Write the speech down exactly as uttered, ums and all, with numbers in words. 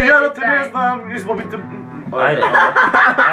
Ja to nie znam, już bo mi to... Ajde.